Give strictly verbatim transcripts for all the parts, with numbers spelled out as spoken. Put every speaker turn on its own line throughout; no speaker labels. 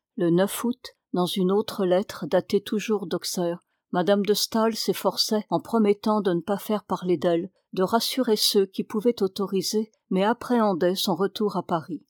Le neuf août, dans une autre lettre datée toujours d'Auxerre, madame de Staël s'efforçait, en promettant de ne pas faire parler d'elle, de rassurer ceux qui pouvaient autoriser, mais appréhendaient son retour à Paris.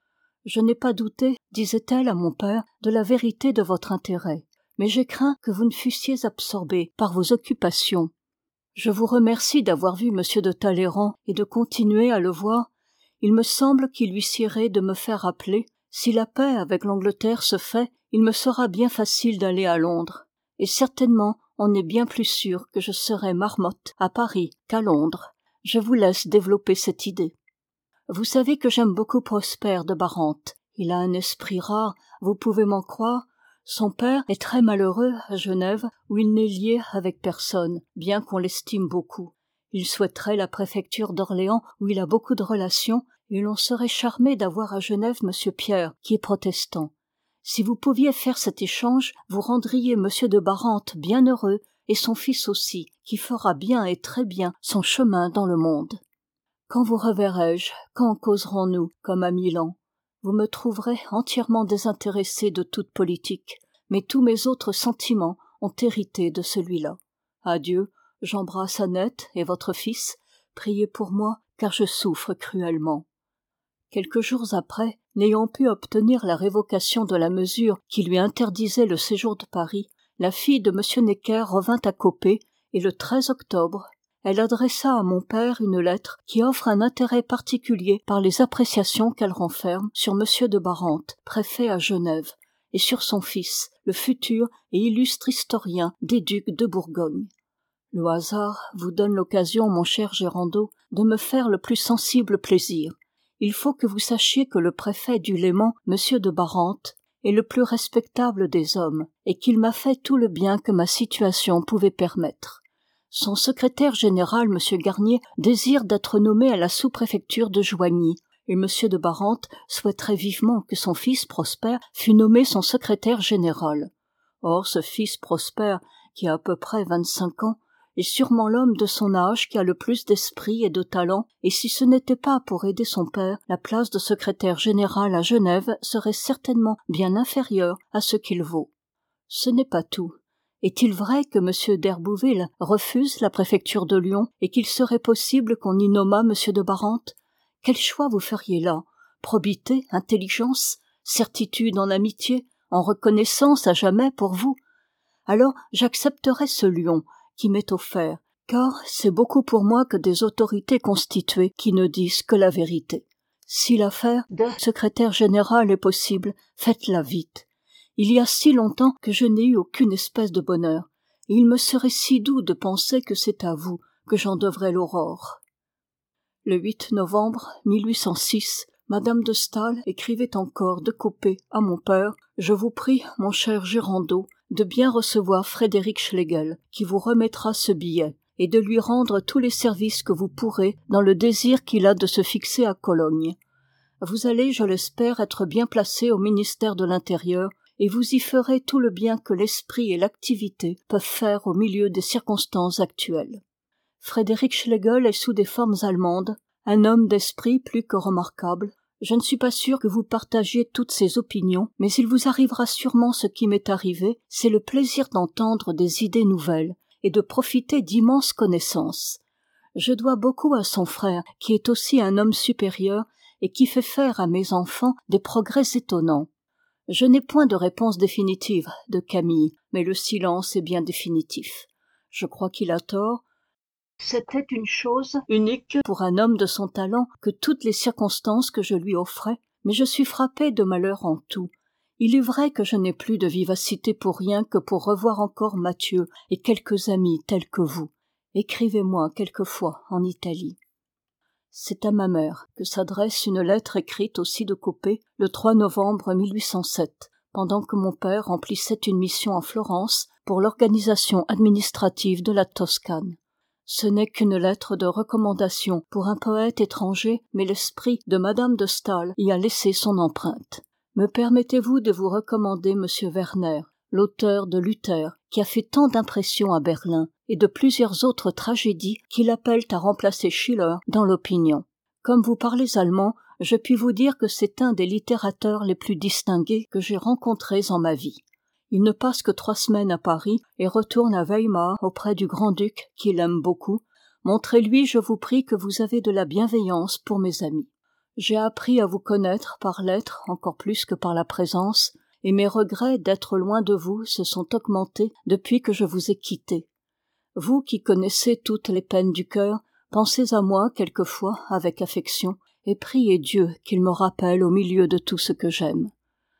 « Je n'ai pas douté, disait-elle à mon père, de la vérité de votre intérêt, mais j'ai craint que vous ne fussiez absorbé par vos occupations. Je vous remercie d'avoir vu monsieur de Talleyrand et de continuer à le voir. Il me semble qu'il lui siérait de me faire appeler. Si la paix avec l'Angleterre se fait, il me sera bien facile d'aller à Londres. Et certainement, on est bien plus sûr que je serai marmotte à Paris qu'à Londres. Je vous laisse développer cette idée. Vous savez que j'aime beaucoup Prosper de Barante. Il a un esprit rare, vous pouvez m'en croire. Son père est très malheureux à Genève, où il n'est lié avec personne, bien qu'on l'estime beaucoup. Il souhaiterait la préfecture d'Orléans, où il a beaucoup de relations, et l'on serait charmé d'avoir à Genève monsieur Pierre, qui est protestant. Si vous pouviez faire cet échange, vous rendriez monsieur de Barante bien heureux, et son fils aussi, qui fera bien et très bien son chemin dans le monde. Quand vous reverrai-je, quand causerons-nous comme à Milan? Vous me trouverez entièrement désintéressé de toute politique, mais tous mes autres sentiments ont hérité de celui-là. Adieu, j'embrasse Annette et votre fils. Priez pour moi, car je souffre cruellement. » Quelques jours après, n'ayant pu obtenir la révocation de la mesure qui lui interdisait le séjour de Paris, la fille de M. Necker revint à Coppet, et le treize octobre, elle adressa à mon père une lettre qui offre un intérêt particulier par les appréciations qu'elle renferme sur M. de Barante, préfet à Genève, et sur son fils, le futur et illustre historien des ducs de Bourgogne. Le hasard vous donne l'occasion, mon cher Gérando, de me faire le plus sensible plaisir. Il faut que vous sachiez que le préfet du Léman, M. de Barante, est le plus respectable des hommes, et qu'il m'a fait tout le bien que ma situation pouvait permettre. Son secrétaire général, M. Garnier, désire d'être nommé à la sous-préfecture de Joigny, et M. de Barante souhaiterait vivement que son fils Prosper fût nommé son secrétaire général. Or, ce fils Prosper, qui a à peu près vingt-cinq ans, est sûrement l'homme de son âge qui a le plus d'esprit et de talent, et si ce n'était pas pour aider son père, la place de secrétaire général à Genève serait certainement bien inférieure à ce qu'il vaut. Ce n'est pas tout. Est-il vrai que M. d'Herbouville refuse la préfecture de Lyon et qu'il serait possible qu'on y nommât M. de Barante? Quel choix vous feriez là? Probité, intelligence, certitude en amitié, en reconnaissance à jamais pour vous? Alors j'accepterai ce Lyon qui m'est offert, car c'est beaucoup pour moi que des autorités constituées qui ne disent que la vérité. Si l'affaire de secrétaire général est possible, faites-la vite. Il y a si longtemps que je n'ai eu aucune espèce de bonheur, et il me serait si doux de penser que c'est à vous que j'en devrais l'aurore. Le huit novembre mille huit cent six, madame de Staël écrivait encore de Coppet à mon père « Je vous prie, mon cher Gérando, de bien recevoir Frédéric Schlegel, qui vous remettra ce billet, et de lui rendre tous les services que vous pourrez dans le désir qu'il a de se fixer à Cologne. Vous allez, je l'espère, être bien placé au ministère de l'Intérieur, et vous y ferez tout le bien que l'esprit et l'activité peuvent faire au milieu des circonstances actuelles. Frédéric Schlegel est sous des formes allemandes, un homme d'esprit plus que remarquable. Je ne suis pas sûr que vous partagiez toutes ses opinions, mais il vous arrivera sûrement ce qui m'est arrivé, c'est le plaisir d'entendre des idées nouvelles et de profiter d'immenses connaissances. Je dois beaucoup à son frère, qui est aussi un homme supérieur et qui fait faire à mes enfants des progrès étonnants. Je n'ai point de réponse définitive de Camille, mais le silence est bien définitif. Je crois qu'il a tort. C'était une chose unique pour un homme de son talent que toutes les circonstances que je lui offrais, mais je suis frappé de malheur en tout. Il est vrai que je n'ai plus de vivacité pour rien que pour revoir encore Mathieu et quelques amis tels que vous. Écrivez-moi quelquefois en Italie. C'est à ma mère que s'adresse une lettre écrite aussi de Coppet le trois novembre mille huit cent sept, pendant que mon père remplissait une mission à Florence pour l'organisation administrative de la Toscane. Ce n'est qu'une lettre de recommandation pour un poète étranger, mais l'esprit de madame de Staël y a laissé son empreinte. Me permettez-vous de vous recommander monsieur Werner, l'auteur de Luther, qui a fait tant d'impression à Berlin, et de plusieurs autres tragédies qui l'appellent à remplacer Schiller dans l'opinion. Comme vous parlez allemand, je puis vous dire que c'est un des littérateurs les plus distingués que j'ai rencontrés en ma vie. Il ne passe que trois semaines à Paris et retourne à Weimar auprès du grand-duc qui l'aime beaucoup. Montrez-lui, je vous prie, que vous avez de la bienveillance pour mes amis. J'ai appris à vous connaître par lettres encore plus que par la présence, et mes regrets d'être loin de vous se sont augmentés depuis que je vous ai quitté. Vous qui connaissez toutes les peines du cœur, pensez à moi quelquefois avec affection, et priez Dieu qu'il me rappelle au milieu de tout ce que j'aime.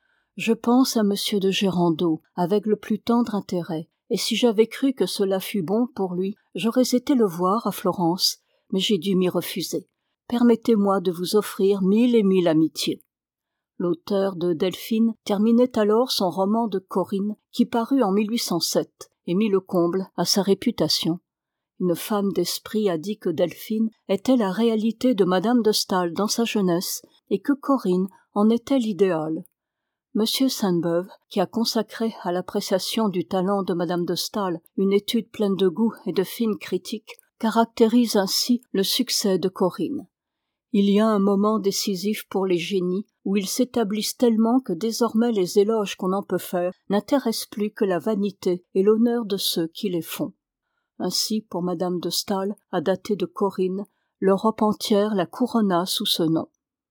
Je pense à monsieur de Gérando avec le plus tendre intérêt, et si j'avais cru que cela fût bon pour lui, j'aurais été le voir à Florence, mais j'ai dû m'y refuser. Permettez-moi de vous offrir mille et mille amitiés. L'auteur de Delphine terminait alors son roman de Corinne, qui parut en mille huit cent sept et mit le comble à sa réputation. Une femme d'esprit a dit que Delphine était la réalité de Madame de Staël dans sa jeunesse et que Corinne en était l'idéal. Monsieur Sainte-Beuve, qui a consacré à l'appréciation du talent de Madame de Staël une étude pleine de goût et de fine critique, caractérise ainsi le succès de Corinne. Il y a un moment décisif pour les génies où ils s'établissent tellement que désormais les éloges qu'on en peut faire n'intéressent plus que la vanité et l'honneur de ceux qui les font. Ainsi, pour Madame de Staël, à dater de Corinne, l'Europe entière la couronna sous ce nom.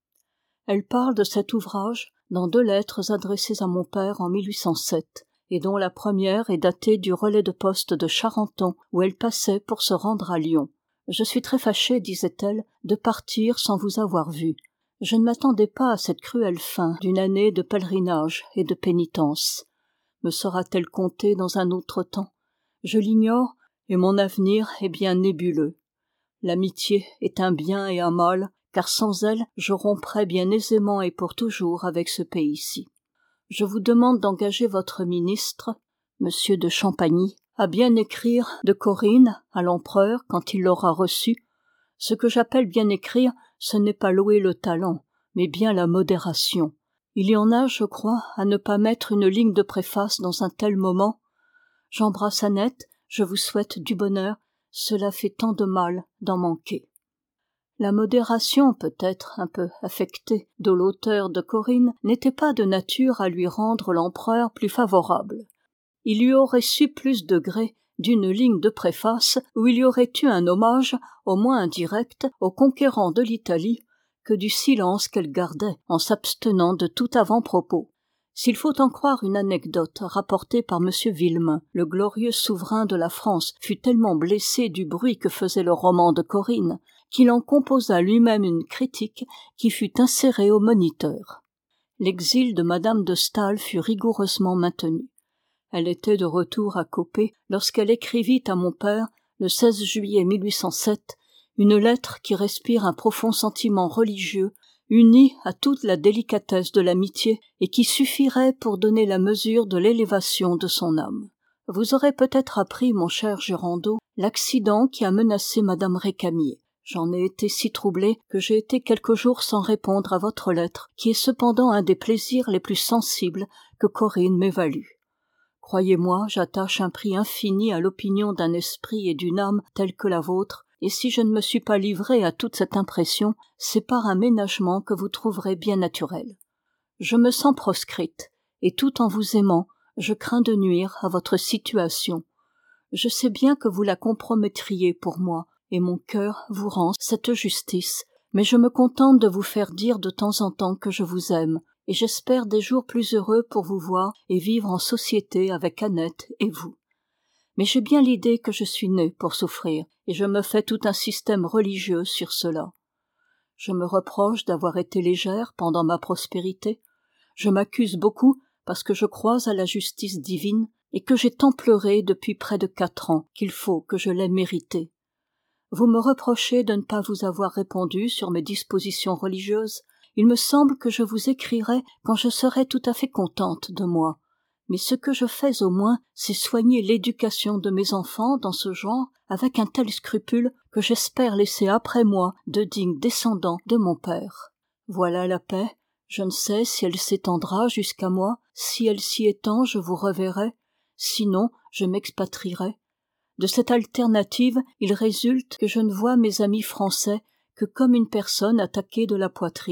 Elle parle de cet ouvrage dans deux lettres adressées à mon père en mille huit cent sept, et dont la première est datée du relais de poste de Charenton, où elle passait pour se rendre à Lyon. « Je suis très fâchée, disait-elle, de partir sans vous avoir vu. Je ne m'attendais pas à cette cruelle fin d'une année de pèlerinage et de pénitence. Me sera-t-elle comptée dans un autre temps? Je l'ignore, et mon avenir est bien nébuleux. L'amitié est un bien et un mal, car sans elle, je romprais bien aisément et pour toujours avec ce pays-ci. Je vous demande d'engager votre ministre, monsieur de Champagny, à bien écrire de Corinne à l'empereur quand il l'aura reçu. Ce que j'appelle bien écrire, ce n'est pas louer le talent, mais bien la modération. Il y en a, je crois, à ne pas mettre une ligne de préface dans un tel moment. J'embrasse Annette, je vous souhaite du bonheur, cela fait tant de mal d'en manquer. » La modération, peut-être un peu affectée, de l'auteur de Corinne n'était pas de nature à lui rendre l'empereur plus favorable. Il lui aurait su plus de gré d'une ligne de préface où il y aurait eu un hommage, au moins indirect, aux conquérants de l'Italie, que du silence qu'elle gardait en s'abstenant de tout avant-propos. S'il faut en croire une anecdote rapportée par M. Villemain, le glorieux souverain de la France fut tellement blessé du bruit que faisait le roman de Corinne, qu'il en composa lui-même une critique qui fut insérée au Moniteur. L'exil de Madame de Staël fut rigoureusement maintenu. Elle était de retour à Coppet lorsqu'elle écrivit à mon père, le seize juillet mille huit cent sept, une lettre qui respire un profond sentiment religieux, unie à toute la délicatesse de l'amitié et qui suffirait pour donner la mesure de l'élévation de son âme. Vous aurez peut-être appris, mon cher Gérando, l'accident qui a menacé Madame Récamier. J'en ai été si troublé que j'ai été quelques jours sans répondre à votre lettre, qui est cependant un des plaisirs les plus sensibles que Corinne m'ait valu. Croyez-moi, j'attache un prix infini à l'opinion d'un esprit et d'une âme telle que la vôtre, et si je ne me suis pas livré à toute cette impression, c'est par un ménagement que vous trouverez bien naturel. Je me sens proscrite, et tout en vous aimant, je crains de nuire à votre situation. Je sais bien que vous la compromettriez pour moi, et mon cœur vous rend cette justice, mais je me contente de vous faire dire de temps en temps que je vous aime, et j'espère des jours plus heureux pour vous voir et vivre en société avec Annette et vous. Mais j'ai bien l'idée que je suis née pour souffrir, et je me fais tout un système religieux sur cela. Je me reproche d'avoir été légère pendant ma prospérité. Je m'accuse beaucoup parce que je crois à la justice divine et que j'ai tant pleuré depuis près de quatre ans qu'il faut que je l'aie mérité. Vous me reprochez de ne pas vous avoir répondu sur mes dispositions religieuses. Il me semble que je vous écrirai quand je serai tout à fait contente de moi. Mais ce que je fais au moins, c'est soigner l'éducation de mes enfants dans ce genre avec un tel scrupule que j'espère laisser après moi de dignes descendants de mon père. Voilà la paix. Je ne sais si elle s'étendra jusqu'à moi. Si elle s'y étend, je vous reverrai. Sinon, je m'expatrierai. De cette alternative, il résulte que je ne vois mes amis français que comme une personne attaquée de la poitrine,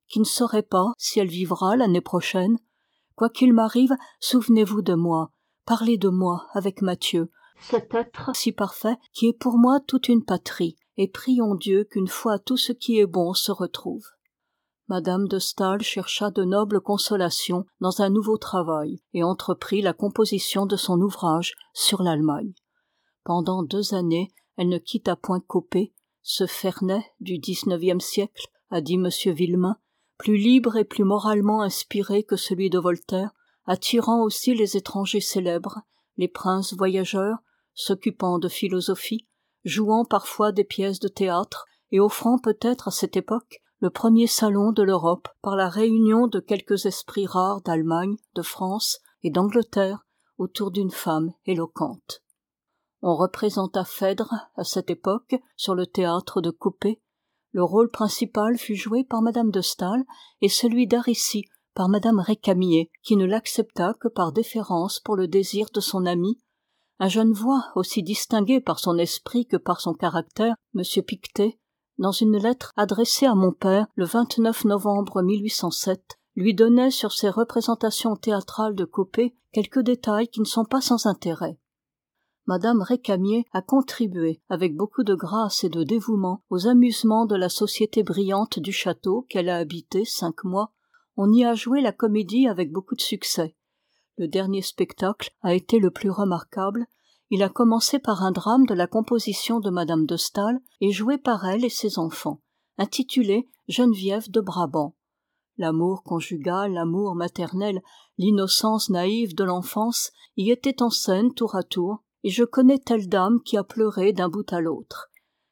qui ne saurait pas si elle vivra l'année prochaine. Quoi qu'il m'arrive, souvenez-vous de moi, parlez de moi avec Mathieu, cet être si parfait qui est pour moi toute une patrie, et prions Dieu qu'une fois tout ce qui est bon se retrouve. Madame de Staël chercha de nobles consolations dans un nouveau travail et entreprit la composition de son ouvrage sur l'Allemagne. Pendant deux années, elle ne quitta point Coppet, ce Ferney du dix-neuvième siècle, a dit M. Villemain, plus libre et plus moralement inspiré que celui de Voltaire, attirant aussi les étrangers célèbres, les princes voyageurs, s'occupant de philosophie, jouant parfois des pièces de théâtre et offrant peut-être à cette époque le premier salon de l'Europe par la réunion de quelques esprits rares d'Allemagne, de France et d'Angleterre autour d'une femme éloquente. On représenta Phèdre à cette époque sur le théâtre de Coppet. Le rôle principal fut joué par Madame de Staël et celui d'Aricie par Madame Récamier, qui ne l'accepta que par déférence pour le désir de son ami. Un jeune voix, aussi distingué par son esprit que par son caractère, M. Pictet, dans une lettre adressée à mon père le vingt-neuf novembre mille huit cent sept, lui donnait sur ces représentations théâtrales de Coppet quelques détails qui ne sont pas sans intérêt. Madame Récamier a contribué avec beaucoup de grâce et de dévouement aux amusements de la société brillante du château qu'elle a habité cinq mois. On y a joué la comédie avec beaucoup de succès. Le dernier spectacle a été le plus remarquable. Il a commencé par un drame de la composition de Madame de Staël et joué par elle et ses enfants, intitulé Geneviève de Brabant. L'amour conjugal, l'amour maternel, l'innocence naïve de l'enfance y étaient en scène tour à tour, et je connais telle dame qui a pleuré d'un bout à l'autre.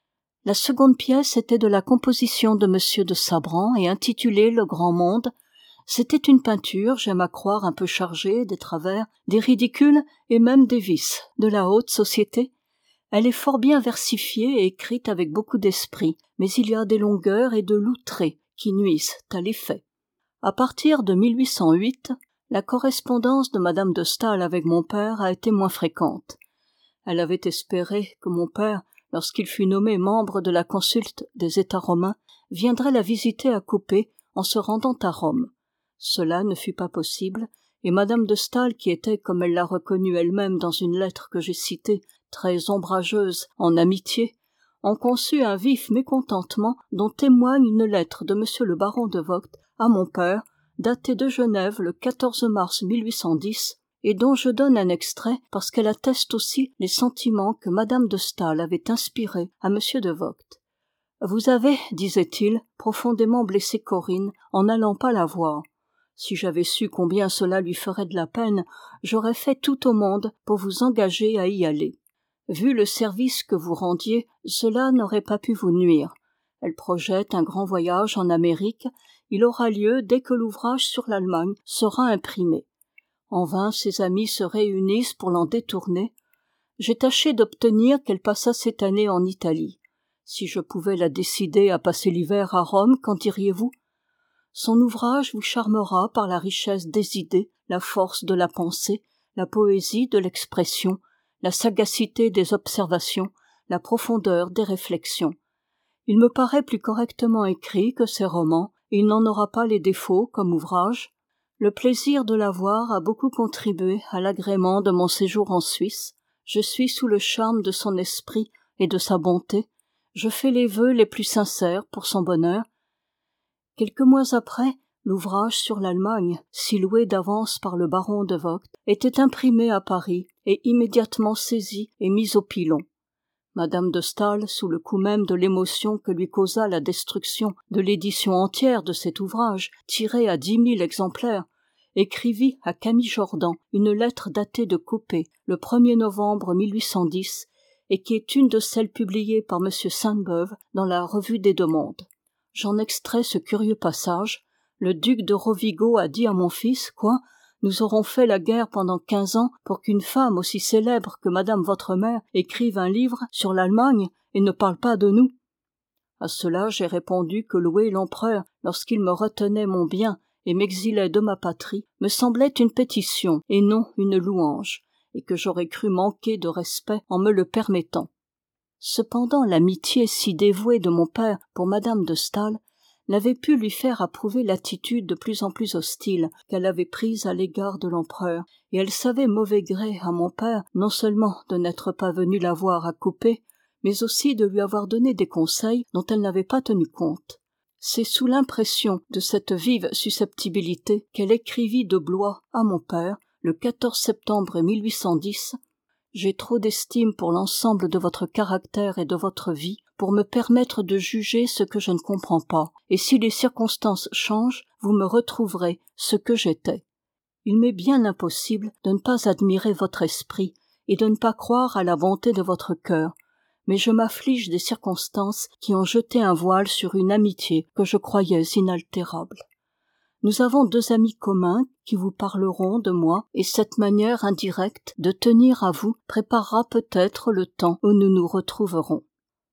La seconde pièce était de la composition de Monsieur de Sabran et intitulée Le Grand Monde. C'était une peinture, j'aime à croire un peu chargée des travers, des ridicules et même des vices de la haute société. Elle est fort bien versifiée et écrite avec beaucoup d'esprit, mais il y a des longueurs et de loutrés qui nuisent à l'effet. À partir de mille huit cent huit, la correspondance de Madame de Staël avec mon père a été moins fréquente. Elle avait espéré que mon père, lorsqu'il fut nommé membre de la consulte des États romains, viendrait la visiter à Coppet en se rendant à Rome. Cela ne fut pas possible, et Madame de Staël, qui était, comme elle l'a reconnu elle-même dans une lettre que j'ai citée, très ombrageuse en amitié, en conçut un vif mécontentement dont témoigne une lettre de Monsieur le baron de Vogt à mon père, datée de Genève le quatorze mars mille huit cent dix, et dont je donne un extrait parce qu'elle atteste aussi les sentiments que Madame de Staël avait inspirés à Monsieur de Vogt. « Vous avez, disait-il, profondément blessé Corinne en n'allant pas la voir. Si j'avais su combien cela lui ferait de la peine, j'aurais fait tout au monde pour vous engager à y aller. Vu le service que vous rendiez, cela n'aurait pas pu vous nuire. Elle projette un grand voyage en Amérique. Il aura lieu dès que l'ouvrage sur l'Allemagne sera imprimé. En vain ses amis se réunissent pour l'en détourner. J'ai tâché d'obtenir qu'elle passât cette année en Italie. Si je pouvais la décider à passer l'hiver à Rome, qu'en diriez-vous? Son ouvrage vous charmera par la richesse des idées, la force de la pensée, la poésie de l'expression, la sagacité des observations, la profondeur des réflexions. Il me paraît plus correctement écrit que ses romans, et il n'en aura pas les défauts comme ouvrage. Le plaisir de la voir a beaucoup contribué à l'agrément de mon séjour en Suisse. Je suis sous le charme de son esprit et de sa bonté. Je fais les vœux les plus sincères pour son bonheur. Quelques mois après, l'ouvrage sur l'Allemagne, si loué d'avance par le baron de Vogt, était imprimé à Paris et immédiatement saisi et mis au pilon. Madame de Staël, sous le coup même de l'émotion que lui causa la destruction de l'édition entière de cet ouvrage, tiré à dix mille exemplaires, écrivit à Camille Jordan une lettre datée de Coppet le premier novembre mille huit cent dix et qui est une de celles publiées par M. Sainte-Beuve dans la Revue des Deux Mondes. J'en extrais ce curieux passage. Le duc de Rovigo a dit à mon fils, quoi, nous aurons fait la guerre pendant quinze ans pour qu'une femme aussi célèbre que madame votre mère écrive un livre sur l'Allemagne et ne parle pas de nous. À cela j'ai répondu que louer l'empereur lorsqu'il me retenait mon bien et m'exilait de ma patrie me semblait une pétition et non une louange, et que j'aurais cru manquer de respect en me le permettant. Cependant l'amitié si dévouée de mon père pour madame de Staël n'avait pu lui faire approuver l'attitude de plus en plus hostile qu'elle avait prise à l'égard de l'empereur, et elle savait mauvais gré à mon père non seulement de n'être pas venu la voir à couper, mais aussi de lui avoir donné des conseils dont elle n'avait pas tenu compte. C'est sous l'impression de cette vive susceptibilité qu'elle écrivit de Blois à mon père, le quatorze septembre mille huit cent dix, « J'ai trop d'estime pour l'ensemble de votre caractère et de votre vie pour me permettre de juger ce que je ne comprends pas, et si les circonstances changent, vous me retrouverez ce que j'étais. Il m'est bien impossible de ne pas admirer votre esprit et de ne pas croire à la bonté de votre cœur, mais je m'afflige des circonstances qui ont jeté un voile sur une amitié que je croyais inaltérable. Nous avons deux amis communs qui vous parleront de moi, et cette manière indirecte de tenir à vous préparera peut-être le temps où nous nous retrouverons. »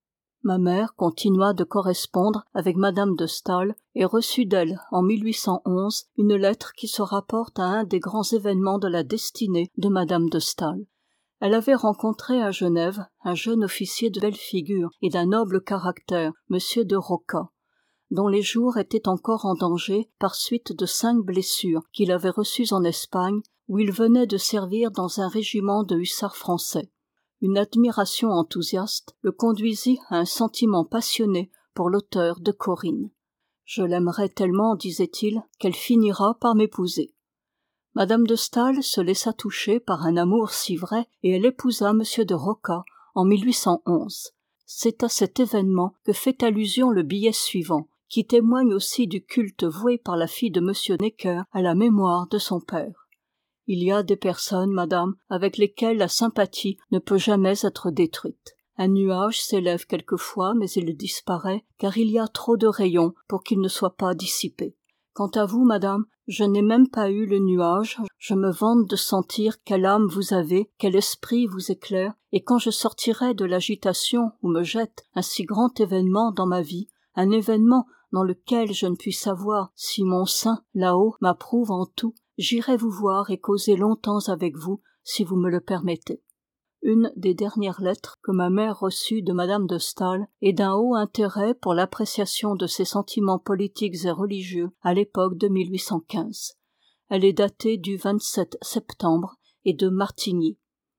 Ma mère continua de correspondre avec madame de Staël et reçut d'elle en mille huit cent onze une lettre qui se rapporte à un des grands événements de la destinée de madame de Staël. Elle avait rencontré à Genève un jeune officier de belle figure et d'un noble caractère, monsieur de Roca, dont les jours étaient encore en danger par suite de cinq blessures qu'il avait reçues en Espagne, où il venait de servir dans un régiment de hussards français. Une admiration enthousiaste le conduisit à un sentiment passionné pour l'auteur de Corinne. « Je l'aimerai tellement, disait-il, qu'elle finira par m'épouser. » Madame de Staël se laissa toucher par un amour si vrai et elle épousa monsieur de Roca en mille huit cent onze. C'est à cet événement que fait allusion le billet suivant, qui témoigne aussi du culte voué par la fille de monsieur Necker à la mémoire de son père. « Il y a des personnes, madame, avec lesquelles la sympathie ne peut jamais être détruite. Un nuage s'élève quelquefois, mais il disparaît, car il y a trop de rayons pour qu'il ne soit pas dissipé. Quant à vous, madame, je n'ai même pas eu le nuage, je me vante de sentir quelle âme vous avez, quel esprit vous éclaire, et quand je sortirai de l'agitation où me jette un si grand événement dans ma vie, un événement dans lequel je ne puis savoir si mon sein, là-haut, m'approuve en tout, j'irai vous voir et causer longtemps avec vous, si vous me le permettez. » Une des dernières lettres que ma mère reçut de madame de Staël est d'un haut intérêt pour l'appréciation de ses sentiments politiques et religieux à l'époque de mille huit cent quinze. Elle est datée du vingt-sept septembre et de Martigny.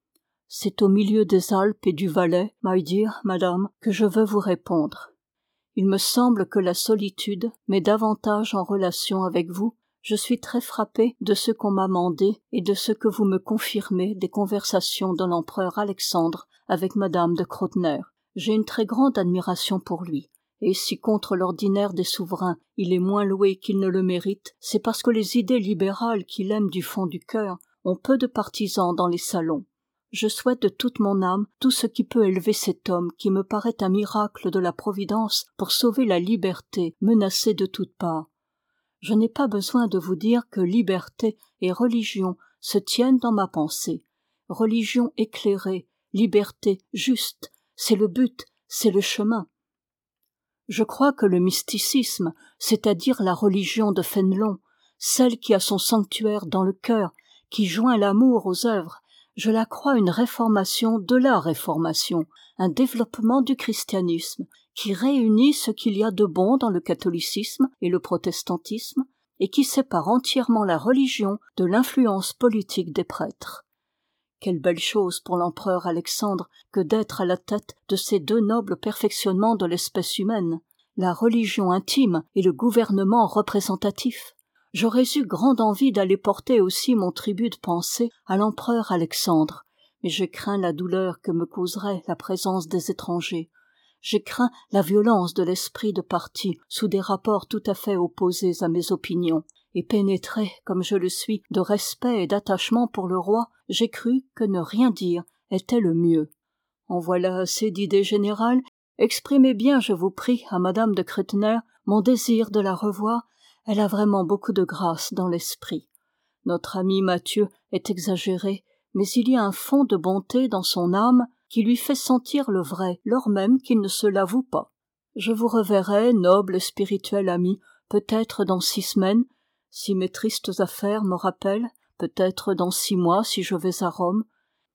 « C'est au milieu des Alpes et du Valais, my dear madame, que je veux vous répondre. Il me semble que la solitude met davantage en relation avec vous. Je suis très frappée de ce qu'on m'a mandé et de ce que vous me confirmez des conversations de l'empereur Alexandre avec madame de Crotner. J'ai une très grande admiration pour lui, et si contre l'ordinaire des souverains il est moins loué qu'il ne le mérite, c'est parce que les idées libérales qu'il aime du fond du cœur ont peu de partisans dans les salons. Je souhaite de toute mon âme tout ce qui peut élever cet homme qui me paraît un miracle de la Providence pour sauver la liberté menacée de toutes parts. Je n'ai pas besoin de vous dire que liberté et religion se tiennent dans ma pensée. Religion éclairée, liberté juste, c'est le but, c'est le chemin. Je crois que le mysticisme, c'est-à-dire la religion de Fénelon, celle qui a son sanctuaire dans le cœur, qui joint l'amour aux œuvres, je la crois une réformation de la réformation, un développement du christianisme, qui réunit ce qu'il y a de bon dans le catholicisme et le protestantisme, et qui sépare entièrement la religion de l'influence politique des prêtres. Quelle belle chose pour l'empereur Alexandre que d'être à la tête de ces deux nobles perfectionnements de l'espèce humaine, la religion intime et le gouvernement représentatif. J'aurais eu grande envie d'aller porter aussi mon tribut de pensée à l'empereur Alexandre, mais je crains la douleur que me causerait la présence des étrangers. Je crains la violence de l'esprit de parti sous des rapports tout à fait opposés à mes opinions, et pénétré, comme je le suis, de respect et d'attachement pour le roi, j'ai cru que ne rien dire était le mieux. En voilà assez d'idées générales. Exprimez bien, je vous prie, à madame de Crotner mon désir de la revoir. Elle a vraiment beaucoup de grâce dans l'esprit. Notre ami Mathieu est exagéré, mais il y a un fond de bonté dans son âme qui lui fait sentir le vrai, lors même qu'il ne se l'avoue pas. Je vous reverrai, noble et spirituel ami, peut-être dans six semaines, si mes tristes affaires me rappellent, peut-être dans six mois si je vais à Rome.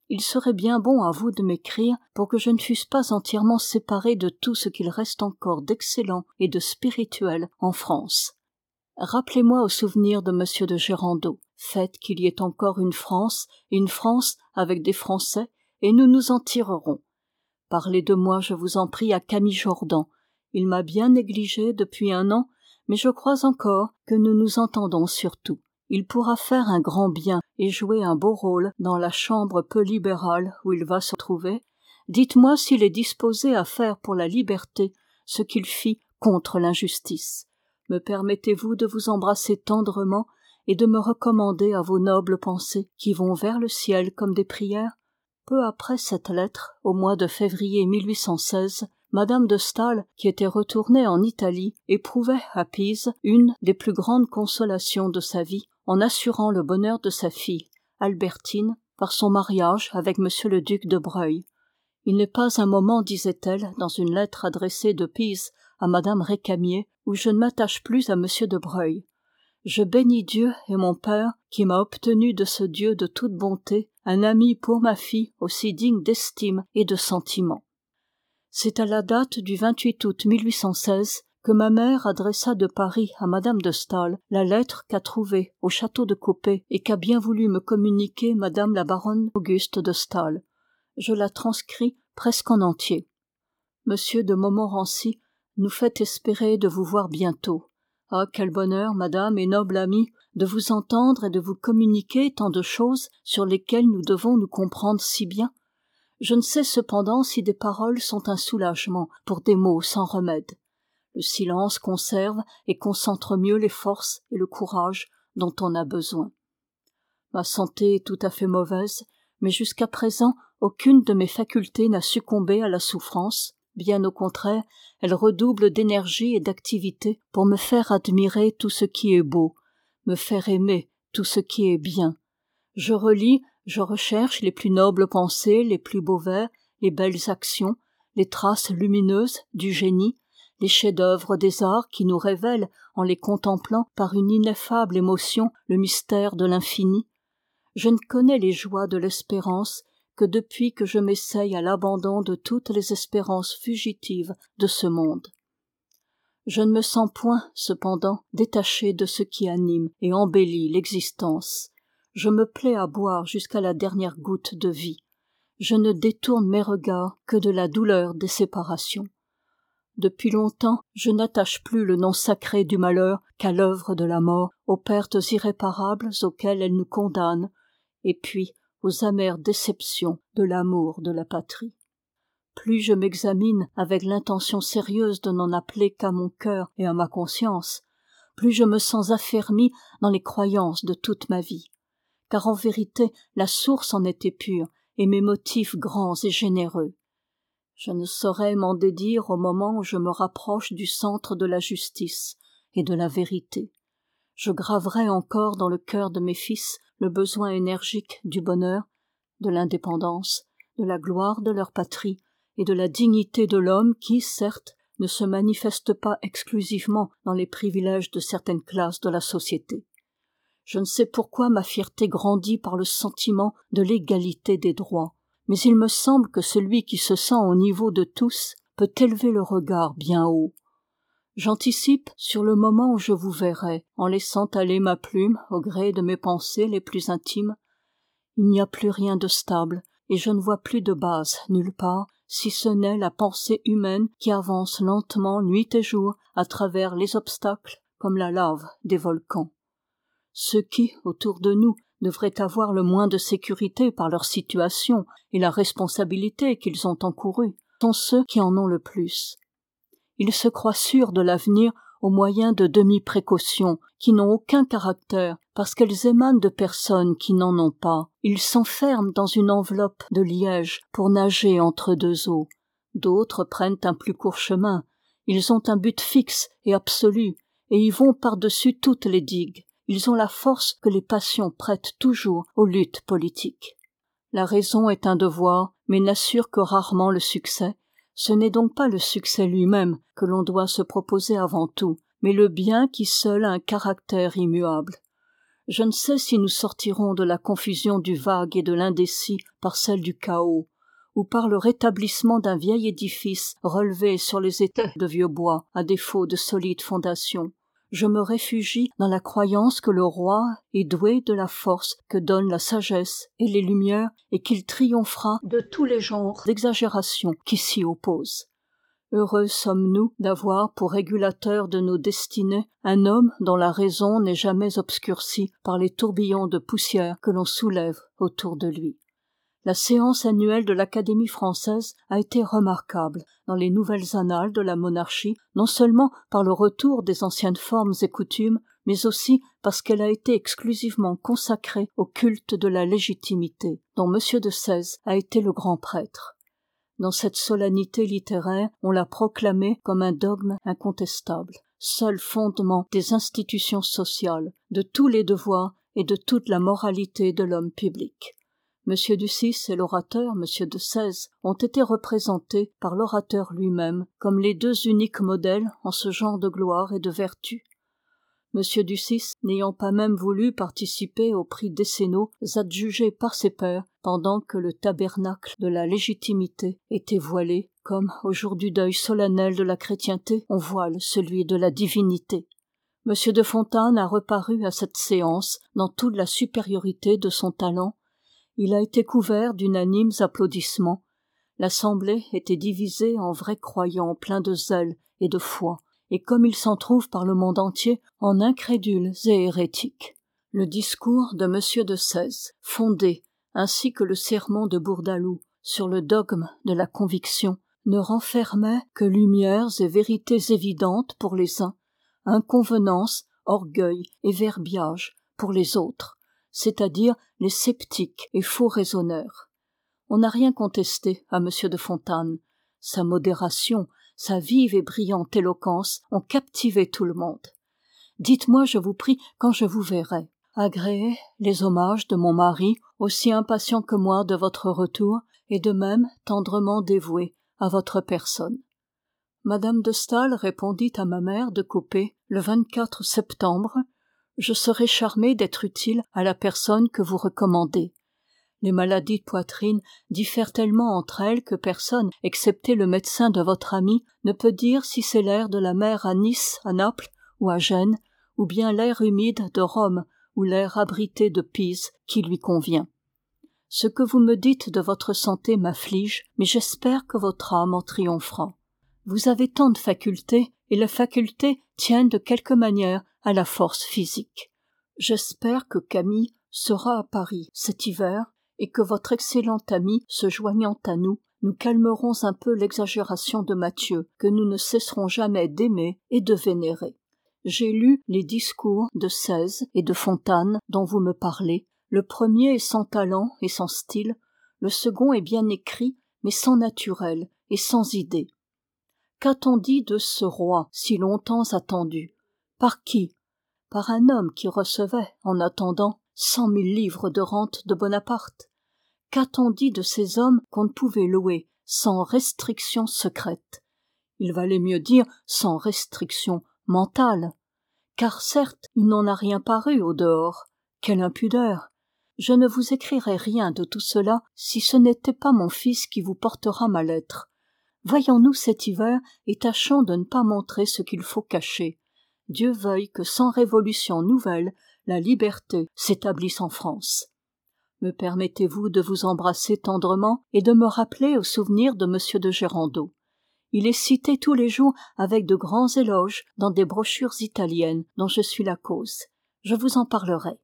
Il serait bien bon à vous de m'écrire pour que je ne fusse pas entièrement séparé de tout ce qu'il reste encore d'excellent et de spirituel en France. Rappelez-moi au souvenir de Monsieur de Gérando. Faites qu'il y ait encore une France, et une France avec des Français, et nous nous en tirerons. Parlez de moi, je vous en prie, à Camille Jordan. Il m'a bien négligé depuis un an, mais je crois encore que nous nous entendons sur tout. Il pourra faire un grand bien et jouer un beau rôle dans la chambre peu libérale où il va se trouver. Dites-moi s'il est disposé à faire pour la liberté ce qu'il fit contre l'injustice. Me permettez-vous de vous embrasser tendrement et de me recommander à vos nobles pensées qui vont vers le ciel comme des prières? Peu après cette lettre, au mois de février mille huit cent seize, Madame de Staël, qui était retournée en Italie, éprouvait à Pise une des plus grandes consolations de sa vie, en assurant le bonheur de sa fille, Albertine, par son mariage avec Monsieur le duc de Breuil. Il n'est pas un moment, disait-elle, dans une lettre adressée de Pise à Madame Récamier, où je ne m'attache plus à Monsieur de Breuil. Je bénis Dieu et mon père, qui m'a obtenu de ce Dieu de toute bonté un ami pour ma fille aussi digne d'estime et de sentiment. C'est à la date du vingt-huit août mille huit cent seize que ma mère adressa de Paris à Madame de Staël la lettre qu'a trouvée au château de Coppet et qu'a bien voulu me communiquer Madame la baronne Auguste de Staël. Je la transcris presque en entier. Monsieur de Montmorency nous fait espérer de vous voir bientôt. Ah, quel bonheur, madame et noble amie, de vous entendre et de vous communiquer tant de choses sur lesquelles nous devons nous comprendre si bien. Je ne sais cependant si des paroles sont un soulagement pour des maux sans remède. Le silence conserve et concentre mieux les forces et le courage dont on a besoin. Ma santé est tout à fait mauvaise, mais jusqu'à présent, aucune de mes facultés n'a succombé à la souffrance. Bien au contraire, elle redouble d'énergie et d'activité pour me faire admirer tout ce qui est beau, me faire aimer tout ce qui est bien. Je relis, je recherche les plus nobles pensées, les plus beaux vers, les belles actions, les traces lumineuses du génie, les chefs-d'œuvre des arts qui nous révèlent, en les contemplant par une ineffable émotion, le mystère de l'infini. Je ne connais les joies de l'espérance que depuis que je m'essaye à l'abandon de toutes les espérances fugitives de ce monde. Je ne me sens point, cependant, détaché de ce qui anime et embellit l'existence. Je me plais à boire jusqu'à la dernière goutte de vie. Je ne détourne mes regards que de la douleur des séparations. Depuis longtemps, je n'attache plus le nom sacré du malheur qu'à l'œuvre de la mort, aux pertes irréparables auxquelles elle nous condamne, et puis aux amères déceptions de l'amour de la patrie. Plus je m'examine avec l'intention sérieuse de n'en appeler qu'à mon cœur et à ma conscience, plus je me sens affermi dans les croyances de toute ma vie. Car en vérité, la source en était pure, et mes motifs grands et généreux. Je ne saurais m'en dédire au moment où je me rapproche du centre de la justice et de la vérité. Je graverai encore dans le cœur de mes fils le besoin énergique du bonheur, de l'indépendance, de la gloire de leur patrie et de la dignité de l'homme qui, certes, ne se manifeste pas exclusivement dans les privilèges de certaines classes de la société. Je ne sais pourquoi ma fierté grandit par le sentiment de l'égalité des droits, mais il me semble que celui qui se sent au niveau de tous peut élever le regard bien haut. J'anticipe sur le moment où je vous verrai, en laissant aller ma plume au gré de mes pensées les plus intimes. Il n'y a plus rien de stable, et je ne vois plus de base nulle part, si ce n'est la pensée humaine qui avance lentement nuit et jour à travers les obstacles comme la lave des volcans. Ceux qui, autour de nous, devraient avoir le moins de sécurité par leur situation et la responsabilité qu'ils ont encourue, sont ceux qui en ont le plus. Ils se croient sûrs de l'avenir au moyen de demi-précautions qui n'ont aucun caractère parce qu'elles émanent de personnes qui n'en ont pas. Ils s'enferment dans une enveloppe de liège pour nager entre deux eaux. D'autres prennent un plus court chemin. Ils ont un but fixe et absolu et y vont par-dessus toutes les digues. Ils ont la force que les passions prêtent toujours aux luttes politiques. La raison est un devoir, mais n'assure que rarement le succès. Ce n'est donc pas le succès lui-même que l'on doit se proposer avant tout, mais le bien qui seul a un caractère immuable. Je ne sais si nous sortirons de la confusion du vague et de l'indécis par celle du chaos, ou par le rétablissement d'un vieil édifice relevé sur les étais de vieux bois à défaut de solides fondations. Je me réfugie dans la croyance que le roi est doué de la force que donnent la sagesse et les lumières et qu'il triomphera de tous les genres d'exagération qui s'y opposent. Heureux sommes-nous d'avoir pour régulateur de nos destinées un homme dont la raison n'est jamais obscurcie par les tourbillons de poussière que l'on soulève autour de lui. La séance annuelle de l'Académie française a été remarquable dans les nouvelles annales de la monarchie, non seulement par le retour des anciennes formes et coutumes, mais aussi parce qu'elle a été exclusivement consacrée au culte de la légitimité, dont M. de Sèze a été le grand prêtre. Dans cette solennité littéraire, on l'a proclamé comme un dogme incontestable, seul fondement des institutions sociales, de tous les devoirs et de toute la moralité de l'homme public. M. Ducis et l'orateur, M. de Sèze, ont été représentés par l'orateur lui-même comme les deux uniques modèles en ce genre de gloire et de vertu. M. Ducis, n'ayant pas même voulu participer aux prix décennaux adjugés par ses pairs pendant que le tabernacle de la légitimité était voilé, comme au jour du deuil solennel de la chrétienté, on voile celui de la divinité. M. de Fontanes a reparu à cette séance dans toute la supériorité de son talent. Il a été couvert d'unanimes applaudissements. L'assemblée était divisée en vrais croyants pleins de zèle et de foi, et comme il s'en trouve par le monde entier, en incrédules et hérétiques. Le discours de M. de Sèze, fondé, ainsi que le sermon de Bourdaloue, sur le dogme de la conviction, ne renfermait que lumières et vérités évidentes pour les uns, inconvenances, orgueil et verbiage pour les autres, c'est-à-dire les sceptiques et faux raisonneurs. On n'a rien contesté à M. de Fontanes. Sa modération, sa vive et brillante éloquence ont captivé tout le monde. Dites-moi, je vous prie, quand je vous verrai. Agréez les hommages de mon mari, aussi impatient que moi de votre retour, et de même tendrement dévoué à votre personne. Madame de Staël répondit à ma mère de Coppet le vingt-quatre septembre. Je serai charmée d'être utile à la personne que vous recommandez. Les maladies de poitrine diffèrent tellement entre elles que personne, excepté le médecin de votre ami, ne peut dire si c'est l'air de la mer à Nice, à Naples ou à Gênes, ou bien l'air humide de Rome ou l'air abrité de Pise qui lui convient. Ce que vous me dites de votre santé m'afflige, mais j'espère que votre âme en triomphera. Vous avez tant de facultés, et les facultés tiennent de quelque manière à la force physique. J'espère que Camille sera à Paris cet hiver, et que votre excellent ami, se joignant à nous, nous calmerons un peu l'exagération de Matthieu, que nous ne cesserons jamais d'aimer et de vénérer. J'ai lu les discours de Sèze et de Fontanes dont vous me parlez. Le premier est sans talent et sans style, le second est bien écrit, mais sans naturel et sans idée. Qu'a-t-on dit de ce roi si longtemps attendu? Par qui? Par un homme qui recevait, en attendant, cent mille livres de rente de Bonaparte. Qu'a-t-on dit de ces hommes qu'on ne pouvait louer sans restriction secrète? Il valait mieux dire sans restriction mentale. Car certes, il n'en a rien paru au dehors. Quelle impudeur! Je ne vous écrirai rien de tout cela si ce n'était pas mon fils qui vous portera ma lettre. Voyons-nous cet hiver et tâchons de ne pas montrer ce qu'il faut cacher. Dieu veuille que sans révolution nouvelle, la liberté s'établisse en France. Me permettez-vous de vous embrasser tendrement et de me rappeler au souvenir de M. de Gérando. Il est cité tous les jours avec de grands éloges dans des brochures italiennes dont je suis la cause. Je vous en parlerai.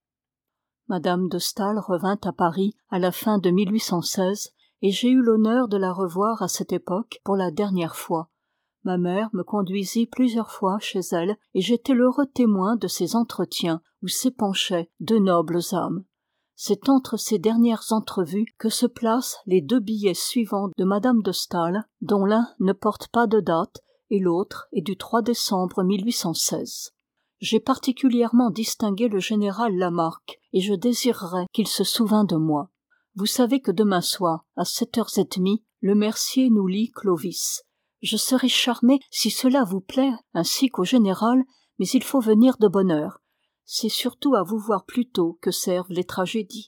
Madame de Staël revint à Paris à la fin de mille huit cent seize et j'ai eu l'honneur de la revoir à cette époque pour la dernière fois. Ma mère me conduisit plusieurs fois chez elle et j'étais l'heureux témoin de ces entretiens où s'épanchaient de nobles âmes. C'est entre ces dernières entrevues que se placent les deux billets suivants de Madame de Staël, dont l'un ne porte pas de date et l'autre est du trois décembre mille huit cent seize. J'ai particulièrement distingué le général Lamarque et je désirerais qu'il se souvînt de moi. Vous savez que demain soir, à sept heures et demie, le Mercier nous lit Clovis. Je serai charmé si cela vous plaît, ainsi qu'au général, mais il faut venir de bonne heure. c'est surtout à vous voir plutôt que servent les tragédies.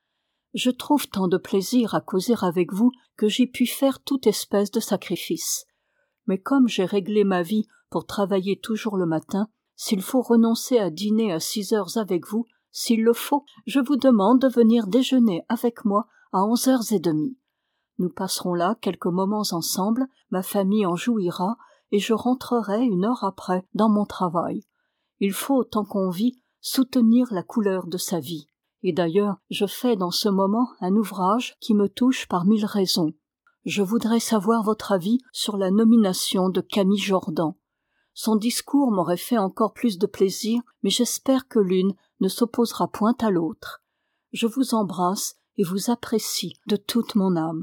Je trouve tant de plaisir à causer avec vous que j'y puis faire toute espèce de sacrifice. Mais comme j'ai réglé ma vie pour travailler toujours le matin, s'il faut renoncer à dîner à six heures avec vous, s'il le faut, je vous demande de venir déjeuner avec moi à onze heures et demie. Nous passerons là quelques moments ensemble, ma famille en jouira, et je rentrerai une heure après dans mon travail. Il faut, tant qu'on vit, soutenir la couleur de sa vie. Et d'ailleurs, je fais dans ce moment un ouvrage qui me touche par mille raisons. Je voudrais savoir votre avis sur la nomination de Camille Jordan. Son discours m'aurait fait encore plus de plaisir, mais j'espère que l'une ne s'opposera point à l'autre. Je vous embrasse et vous apprécie de toute mon âme.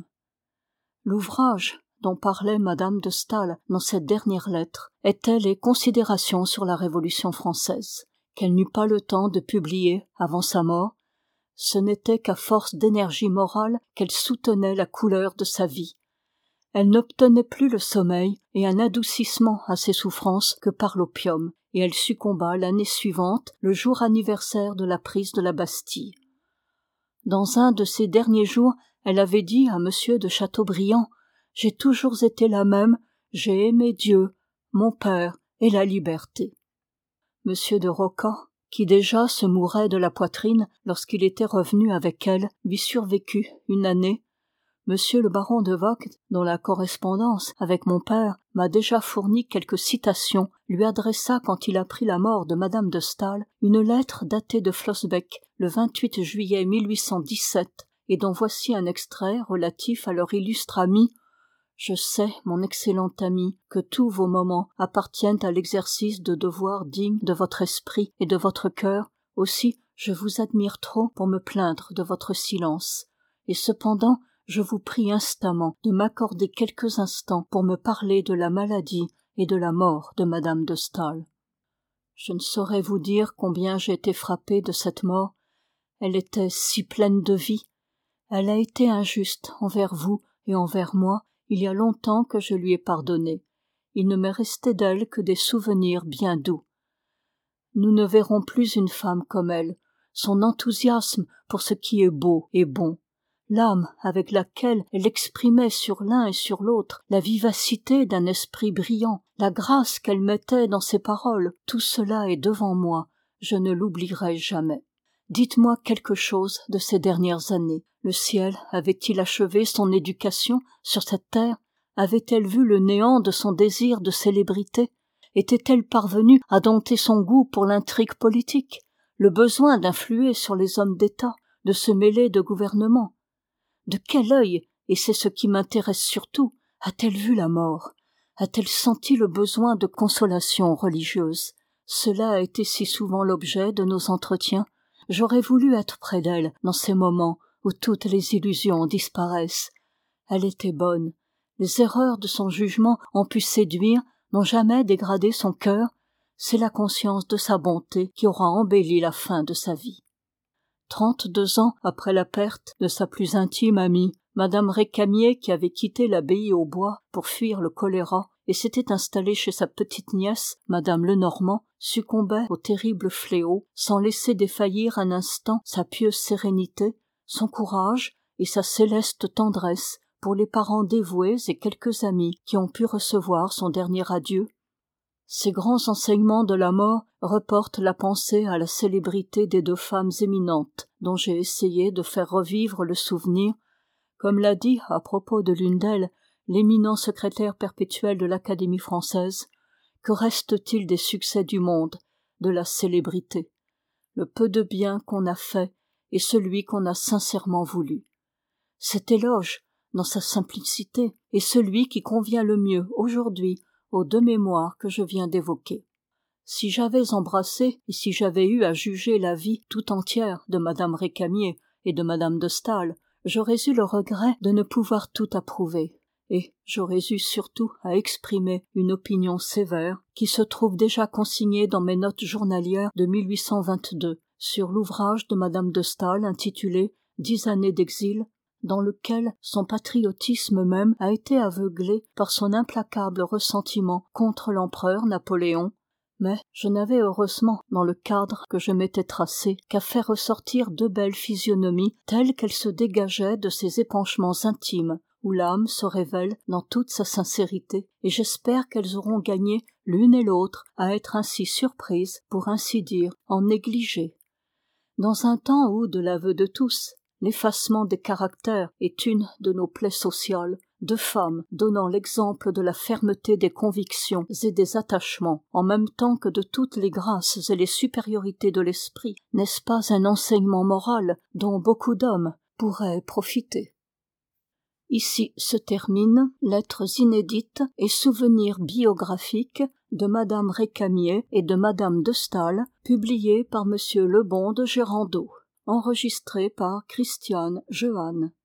L'ouvrage dont parlait Madame de Staël dans cette dernière lettre était les Considérations sur la Révolution française, qu'elle n'eut pas le temps de publier avant sa mort. Ce n'était qu'à force d'énergie morale qu'elle soutenait la couleur de sa vie. Elle n'obtenait plus le sommeil et un adoucissement à ses souffrances que par l'opium, et elle succomba l'année suivante, le jour anniversaire de la prise de la Bastille. Dans un de ses derniers jours, elle avait dit à Monsieur de Chateaubriand « J'ai toujours été la même, j'ai aimé Dieu, mon père et la liberté. » Monsieur de Roca, qui déjà se mourait de la poitrine lorsqu'il était revenu avec elle, lui survécut une année. Monsieur le baron de Vogt, dont la correspondance avec mon père m'a déjà fourni quelques citations, lui adressa quand il apprit la mort de Madame de Staël une lettre datée de Flossbeck le vingt-huit juillet mille huit cent dix-sept, et dont voici un extrait relatif à leur illustre ami. Je sais, mon excellent ami, que tous vos moments appartiennent à l'exercice de devoirs dignes de votre esprit et de votre cœur. Aussi, je vous admire trop pour me plaindre de votre silence. Et cependant, je vous prie instamment de m'accorder quelques instants pour me parler de la maladie et de la mort de Madame de Staël. Je ne saurais vous dire combien j'ai été frappé de cette mort. Elle était si pleine de vie. Elle a été injuste envers vous et envers moi. Il y a longtemps que je lui ai pardonné. Il ne m'est resté d'elle que des souvenirs bien doux. Nous ne verrons plus une femme comme elle. Son enthousiasme pour ce qui est beau et bon, l'âme avec laquelle elle exprimait sur l'un et sur l'autre la vivacité d'un esprit brillant, la grâce qu'elle mettait dans ses paroles, tout cela est devant moi, je ne l'oublierai jamais. Dites-moi quelque chose de ces dernières années. Le ciel avait-il achevé son éducation sur cette terre? Avait-elle vu le néant de son désir de célébrité? Était-elle parvenue à dompter son goût pour l'intrigue politique, le besoin d'influer sur les hommes d'État, de se mêler de gouvernement? De quel œil, et c'est ce qui m'intéresse surtout, a-t-elle vu la mort? A-t-elle senti le besoin de consolation religieuse? Cela a été si souvent l'objet de nos entretiens. J'aurais voulu être près d'elle dans ces moments où toutes les illusions disparaissent. Elle était bonne. Les erreurs de son jugement ont pu séduire, n'ont jamais dégradé son cœur. C'est la conscience de sa bonté qui aura embelli la fin de sa vie. Trente-deux ans après la perte de sa plus intime amie, Madame Récamier, qui avait quitté l'abbaye aux Bois pour fuir le choléra et s'était installée chez sa petite-nièce, Madame Lenormand, succombait au terrible fléau, sans laisser défaillir un instant sa pieuse sérénité, son courage et sa céleste tendresse pour les parents dévoués et quelques amis qui ont pu recevoir son dernier adieu. Ces grands enseignements de la mort reportent la pensée à la célébrité des deux femmes éminentes dont j'ai essayé de faire revivre le souvenir. Comme l'a dit à propos de l'une d'elles l'éminent secrétaire perpétuel de l'Académie française, que reste-t-il des succès du monde, de la célébrité? Le peu de bien qu'on a fait et celui qu'on a sincèrement voulu. Cet éloge, dans sa simplicité, est celui qui convient le mieux aujourd'hui aux deux mémoires que je viens d'évoquer. Si j'avais embrassé et si j'avais eu à juger la vie tout entière de Madame Récamier et de Madame de Staël, j'aurais eu le regret de ne pouvoir tout approuver, et j'aurais eu surtout à exprimer une opinion sévère qui se trouve déjà consignée dans mes notes journalières de mille huit cent vingt-deux sur l'ouvrage de Madame de Staël intitulé « Dix années d'exil », dans lequel son patriotisme même a été aveuglé par son implacable ressentiment contre l'empereur Napoléon. Mais je n'avais heureusement, dans le cadre que je m'étais tracé, qu'à faire ressortir deux belles physionomies telles qu'elles se dégageaient de ces épanchements intimes où l'âme se révèle dans toute sa sincérité, et j'espère qu'elles auront gagné l'une et l'autre à être ainsi surprises, pour ainsi dire, en négligées. Dans un temps où, de l'aveu de tous, l'effacement des caractères est une de nos plaies sociales, deux femmes donnant l'exemple de la fermeté des convictions et des attachements, en même temps que de toutes les grâces et les supériorités de l'esprit, n'est-ce pas un enseignement moral dont beaucoup d'hommes pourraient profiter? Ici se terminent Lettres inédites et souvenirs biographiques de Madame Récamier et de Madame de Staël, publiés par Monsieur Lebon de Gérando, enregistrés par Christiane Jehanne.